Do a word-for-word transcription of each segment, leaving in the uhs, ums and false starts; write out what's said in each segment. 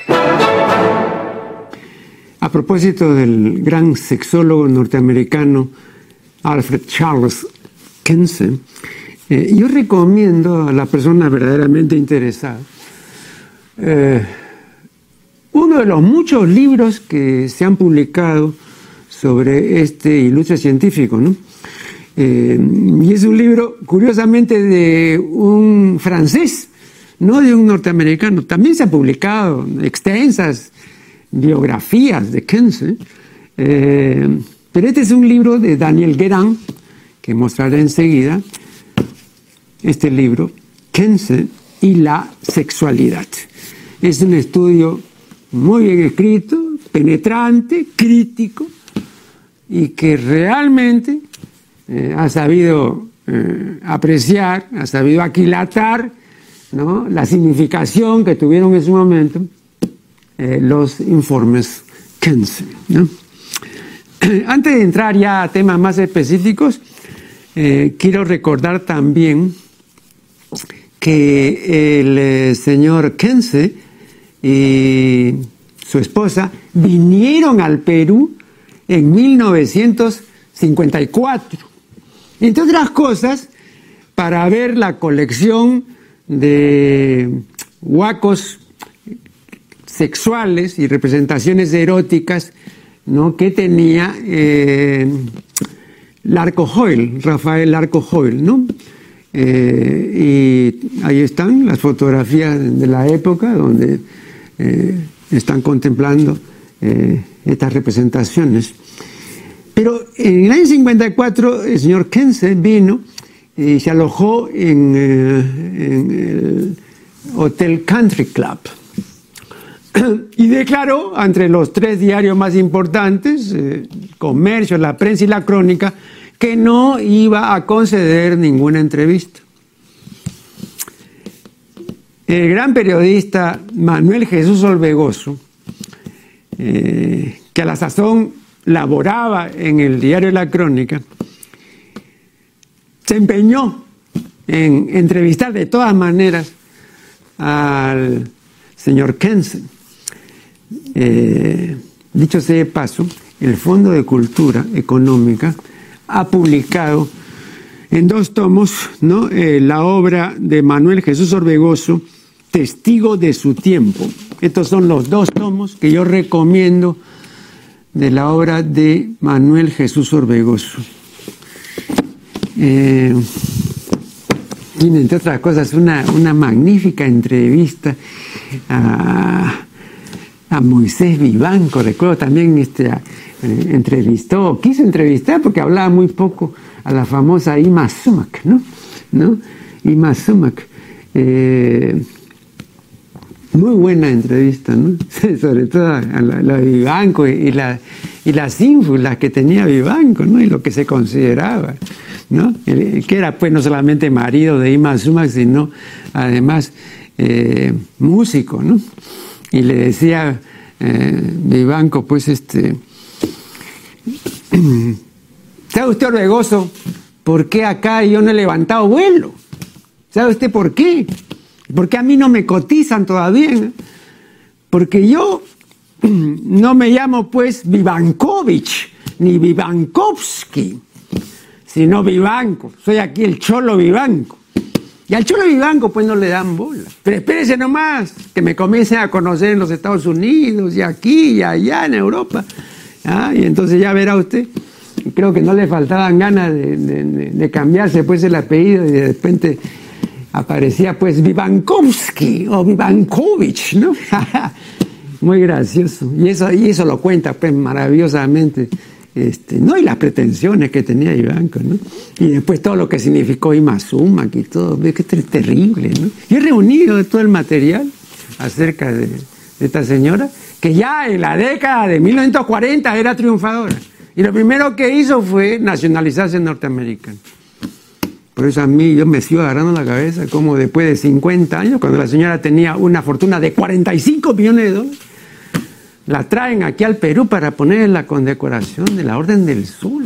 A propósito del gran sexólogo norteamericano Alfred Charles Kinsey, eh, yo recomiendo a la persona verdaderamente interesada eh, uno de los muchos libros que se han publicado sobre este ilustre científico, ¿no? Eh, y es un libro, curiosamente, de un francés, no de un norteamericano. También se han publicado extensas biografías de Kinsey, eh, pero este es un libro de Daniel Guérin, que mostraré enseguida. Este libro, Kinsey y la sexualidad. Es un estudio muy bien escrito, penetrante, crítico, y que realmente eh, ha sabido eh, apreciar, ha sabido aquilatar, ¿no?, la significación que tuvieron en su momento eh, los informes Kinsey, ¿no? Antes de entrar ya a temas más específicos, eh, quiero recordar también que el eh, señor Kinsey y su esposa vinieron al Perú en mil novecientos cincuenta y cuatro, entre otras cosas, para ver la colección de huacos sexuales y representaciones eróticas, ¿no?, que tenía eh, Larco Hoyle, Rafael Larco Hoyle, ¿no? Eh, y ahí están las fotografías de la época donde eh, están contemplando eh, estas representaciones. Pero en el año cincuenta y cuatro el señor Kinsey vino y se alojó en, eh, en el Hotel Country Club y declaró entre los tres diarios más importantes, eh, Comercio, La Prensa y La Crónica, que no iba a conceder ninguna entrevista. El gran periodista Manuel Jesús Orbegoso, eh, que a la sazón laboraba en el diario La Crónica, se empeñó en entrevistar de todas maneras al señor Kinsey. Eh, dicho sea de paso, el Fondo de Cultura Económica ha publicado en dos tomos, ¿no?, eh, la obra de Manuel Jesús Orbegoso, Testigo de su tiempo. Estos son los dos tomos que yo recomiendo de la obra de Manuel Jesús Orbegoso. Eh, tiene, entre otras cosas, una, una magnífica entrevista a, a Moisés Vivanco. Recuerdo también este, a, eh, entrevistó, quiso entrevistar porque hablaba muy poco, a la famosa Ima Sumac, ¿no? ¿No? Ima Sumac. Eh, muy buena entrevista, ¿no? Sobre todo a la, la Vivanco y, la, y las ínfulas que tenía Vivanco, ¿no? Y lo que se consideraba, ¿no? El, el que era, pues, no solamente marido de Ima Sumac, sino además eh, músico, ¿no? Y le decía eh, Vivanco, pues, este... ¿Sabe usted, Orbegoso, por qué acá yo no he levantado vuelo? ¿Sabe usted por qué? Porque a mí no me cotizan todavía. Porque yo no me llamo, pues, Vivankovich ni Vivankovsky, sino Vivanco. Soy aquí el Cholo Vivanco. Y al Cholo Vivanco, pues, no le dan bola. Pero espérese nomás, que me comiencen a conocer en los Estados Unidos, y aquí, y allá, en Europa. ¿Ah? Y entonces ya verá usted. Creo que no le faltaban ganas de, de, de cambiarse, pues, el apellido, y de repente aparecía, pues, Vivankovsky o Vivankovich, ¿no? Muy gracioso. Y eso, y eso lo cuenta, pues, maravillosamente, este, ¿no? Y las pretensiones que tenía Vivanco, ¿no? Y después todo lo que significó Ima Sumac y todo, que es terrible, ¿no? Yo he reunido todo el material acerca de, de esta señora, que ya en la década de mil novecientos cuarenta era triunfadora. Y lo primero que hizo fue nacionalizarse norteamericano. Por eso a mí yo me sigo agarrando la cabeza como después de cincuenta años, cuando la señora tenía una fortuna de cuarenta y cinco millones de dólares, la traen aquí al Perú para poner en la condecoración de la Orden del Sur.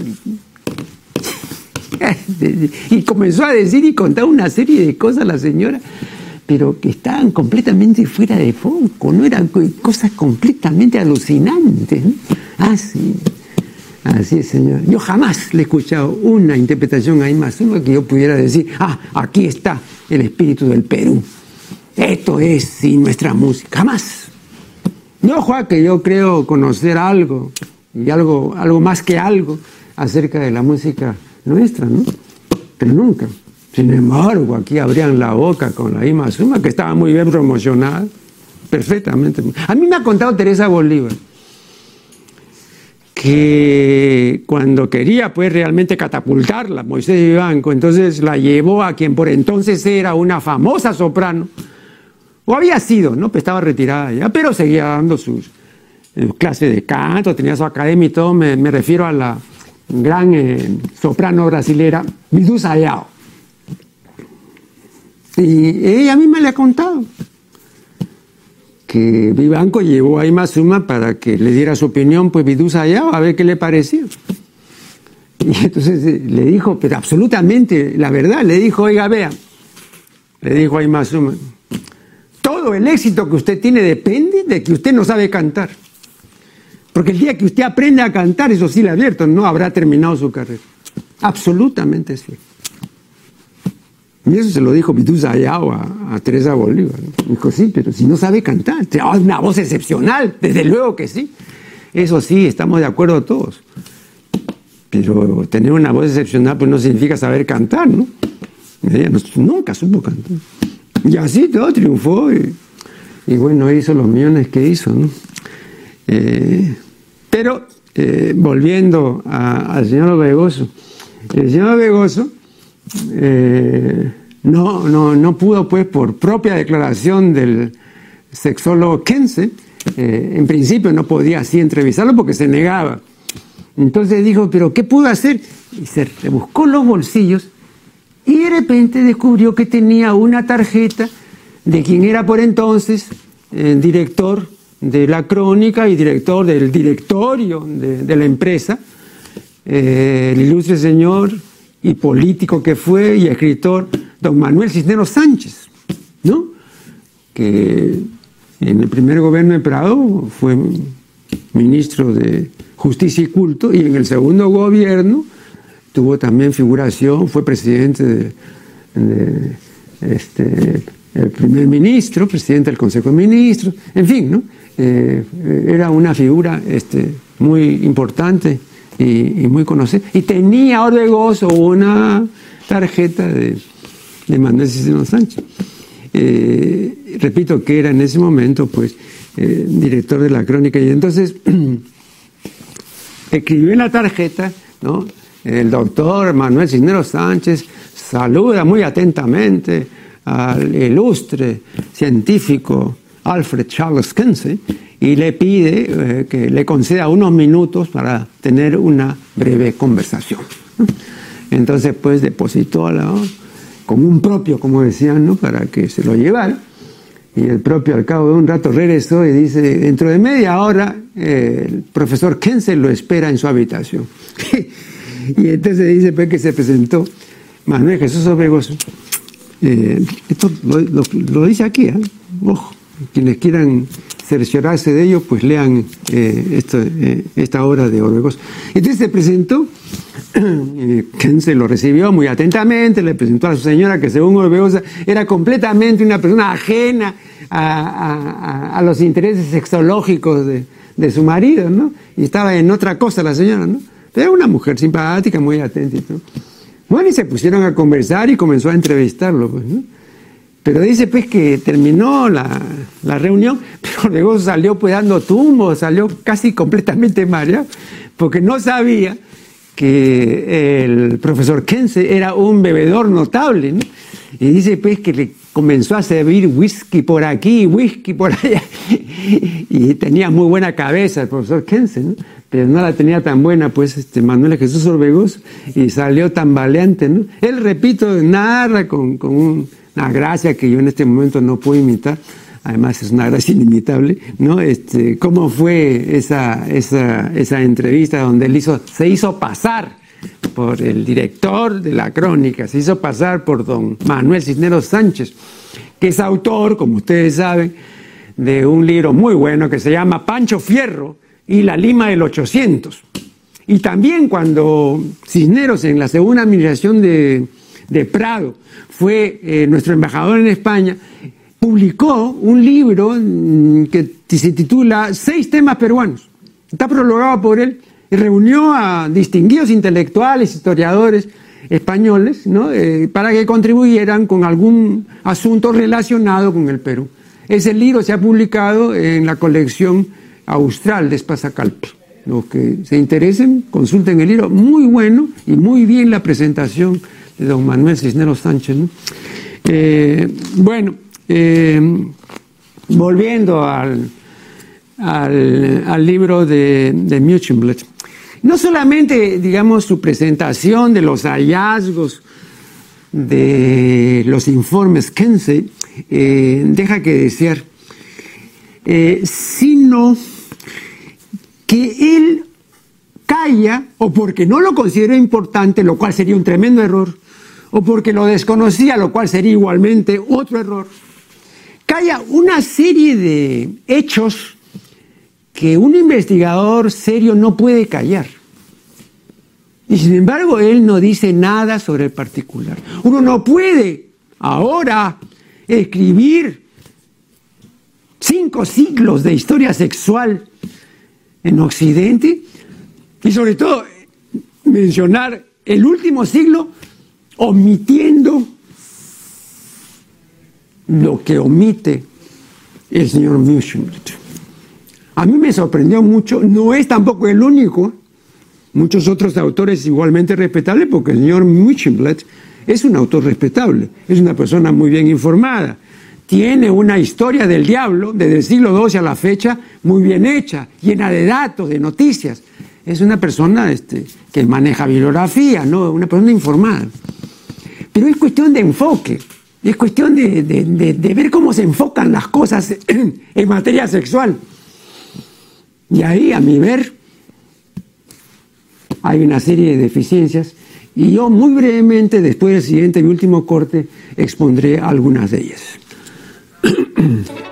Y comenzó a decir y contar una serie de cosas la señora. pero que estaban completamente fuera de foco, ¿no? Eran cosas completamente alucinantes, ¿no? Ah, sí. Así es, señor. Yo jamás le he escuchado una interpretación ahí más uno que yo pudiera decir, ah, aquí está el espíritu del Perú. Esto es sí, nuestra música. Jamás. No, Juan, que yo creo conocer algo, y algo, algo más que algo, acerca de la música nuestra, ¿no? Pero nunca. Sin embargo, aquí abrían la boca con la Ima Suma, que estaba muy bien promocionada. Perfectamente. A mí me ha contado Teresa Bolívar que cuando quería pues realmente catapultarla, Moisés Vivanco, entonces la llevó a quien por entonces era una famosa soprano, o había sido, ¿no? Pues estaba retirada ya, pero seguía dando sus eh, clases de canto, tenía su academia y todo, me, me refiero a la gran eh, soprano brasilera, Vidusa Ayao. Y ella misma le ha contado que Vivanco llevó a Ima Suma para que le diera su opinión, pues Vidusa Ayao, a ver qué le parecía. Y entonces le dijo, pero absolutamente, la verdad, le dijo, oiga, vea, le dijo a Ima Suma, todo el éxito que usted tiene depende de que usted no sabe cantar. Porque el día que usted aprende a cantar, eso sí le advierto, no habrá terminado su carrera. Absolutamente sí. Y eso se lo dijo Vidusa Ayao a, a Teresa Bolívar, ¿no? Dijo, sí, pero si no sabe cantar, oh, es una voz excepcional, desde luego que sí. Eso sí, estamos de acuerdo todos. Pero tener una voz excepcional pues no significa saber cantar, ¿no? Ella no, nunca supo cantar. Y así todo triunfó y, y bueno, hizo los millones que hizo, ¿no? Eh, pero, eh, volviendo a, al señor Orbegoso, el señor Orbegoso eh, no, no, no pudo, pues, por propia declaración del sexólogo Kense, eh, en principio no podía así entrevistarlo porque se negaba. Entonces dijo, ¿pero qué pudo hacer? Y se buscó los bolsillos y de repente descubrió que tenía una tarjeta de quien era por entonces el director de la Crónica y director del directorio de, de la empresa, eh, el ilustre señor y político que fue y escritor don Manuel Cisneros Sánchez, ¿no? Que en el primer gobierno de Prado fue ministro de Justicia y Culto, y en el segundo gobierno tuvo también figuración, fue presidente de, de este, el primer ministro, presidente del Consejo de Ministros, en fin, ¿no? Eh, era una figura este, muy importante y, y muy conocida, y tenía Orbegoso una tarjeta de, de Manuel Cisneros Sánchez. Eh, repito que era en ese momento pues eh, director de la Crónica, y entonces escribió en la tarjeta, ¿no? El doctor Manuel Cisneros Sánchez saluda muy atentamente al ilustre científico Alfred Charles Kense y le pide eh, que le conceda unos minutos para tener una breve conversación, ¿no? Entonces pues depositó la, como un propio, como decían, ¿no? Para que se lo llevara, y el propio al cabo de un rato regresó y dice, dentro de media hora eh, el profesor Kense lo espera en su habitación. Y entonces dice pues que se presentó Manuel Jesús Orbegoso. Eh, esto lo, lo, lo dice aquí, ¿eh? Ojo, quienes quieran cerciorarse de ello, pues lean eh, esto, eh, esta obra de Orbegoso. Entonces se presentó, eh, Kense lo recibió muy atentamente, le presentó a su señora, que según Orbegoso era completamente una persona ajena a, a, a los intereses sexológicos de, de su marido, ¿no? Y estaba en otra cosa la señora, ¿no? Pero era una mujer simpática, muy atenta y todo. Bueno, y se pusieron a conversar y comenzó a entrevistarlo, pues, ¿no? Pero dice pues que terminó la, la reunión, pero luego salió pues dando tumbos, salió casi completamente mareado, porque no sabía que el profesor Kense era un bebedor notable, ¿no? Y dice pues que le comenzó a servir whisky por aquí, whisky por allá, y tenía muy buena cabeza el profesor Kense, ¿no? Pero no la tenía tan buena pues este Manuel Jesús Orbegoso, y salió tambaleante, ¿no? Él, repito, narra con, con un, una gracia que yo en este momento no puedo imitar, además es una gracia inimitable, ¿no? Este, cómo fue esa, esa, esa entrevista donde él hizo, se hizo pasar por el director de la Crónica, se hizo pasar por don Manuel Cisneros Sánchez, que es autor, como ustedes saben, de un libro muy bueno que se llama Pancho Fierro y la Lima del ochocientos. Y también cuando Cisneros, en la segunda administración de, de Prado, fue eh, nuestro embajador en España, publicó un libro que se titula Seis temas peruanos. Está prologado por él y reunió a distinguidos intelectuales, historiadores españoles, ¿no? eh, para que contribuyeran con algún asunto relacionado con el Perú. Ese libro se ha publicado en la colección austral de Espasacalpe. Los que se interesen, consulten el libro, muy bueno y muy bien la presentación de don Manuel Cisneros Sánchez, ¿no? Eh, bueno, eh, volviendo al, al, al libro de, de Muchenblatt, no solamente, digamos, su presentación de los hallazgos de los informes Kinsey eh, deja que desear, eh, sino que él calla, o porque no lo consideró importante, lo cual sería un tremendo error, o porque lo desconocía, lo cual sería igualmente otro error, calla una serie de hechos que un investigador serio no puede callar. Y sin embargo, él no dice nada sobre el particular. Uno no puede ahora escribir cinco siglos de historia sexual en Occidente y sobre todo mencionar el último siglo omitiendo lo que omite el señor Muchenblatt. A mí me sorprendió mucho, no es tampoco el único, muchos otros autores igualmente respetables, porque el señor Muchenblatt es un autor respetable, es una persona muy bien informada, tiene una historia del diablo desde el siglo doce a la fecha muy bien hecha, llena de datos, de noticias. Es una persona este, que maneja bibliografía, ¿no? Una persona informada. Pero es cuestión de enfoque, es cuestión de, de, de, de ver cómo se enfocan las cosas en, en materia sexual. Y ahí, a mi ver, hay una serie de deficiencias y yo muy brevemente, después del siguiente y último corte, expondré algunas de ellas.